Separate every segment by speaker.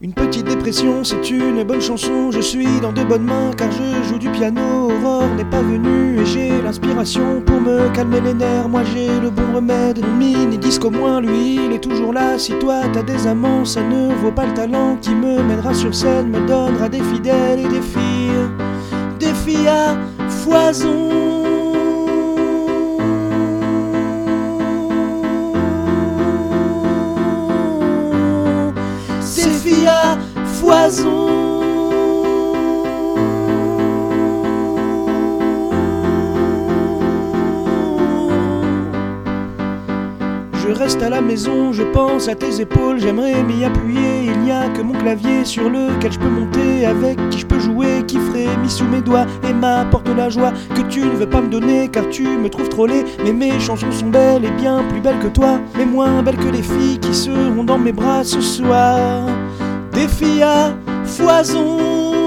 Speaker 1: Une petite dépression, c'est une bonne chanson. Je suis dans de bonnes mains car je joue du piano. Aurore n'est pas venue et j'ai l'inspiration pour me calmer les nerfs. Moi j'ai le bon remède. Mon mini-disque au moins, lui, il est toujours là. Si toi t'as des amants, ça ne vaut pas le talent qui me mènera sur scène, me donnera des fidèles et des filles à foison. À foison. Je reste à la maison, je pense à tes épaules, j'aimerais m'y appuyer. Il n'y a que mon clavier sur lequel je peux monter, avec qui je peux jouer, qui frémit sous mes doigts et m'apporte la joie que tu ne veux pas me donner car tu me trouves trop laid. Mais mes chansons sont belles et bien plus belles que toi, mais moins belles que les filles qui seront dans mes bras ce soir. Des filles à foison.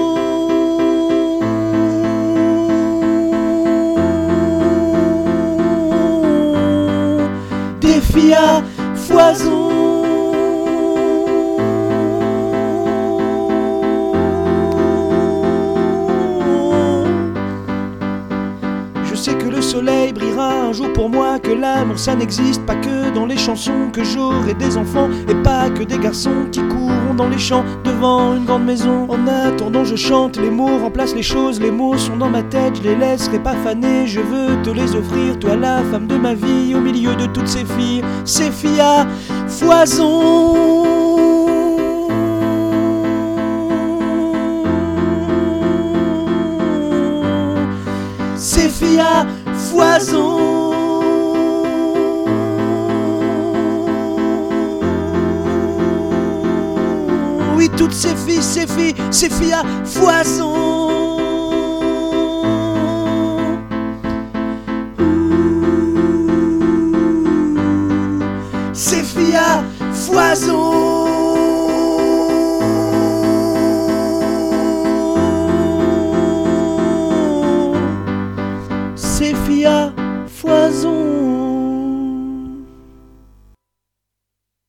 Speaker 1: Des filles à foison. Je sais que le soleil brillera un jour pour moi, que l'amour ça n'existe pas que dans les chansons, que j'aurai des enfants et pas que des garçons qui courront dans les champs devant une grande maison. En attendant je chante, les mots remplacent les choses, les mots sont dans ma tête, je les laisserai pas faner. Je veux te les offrir, toi la femme de ma vie, au milieu de toutes ces filles à foison. Ces filles à foison. Oui, toutes ces filles à foison. Ces filles à foison.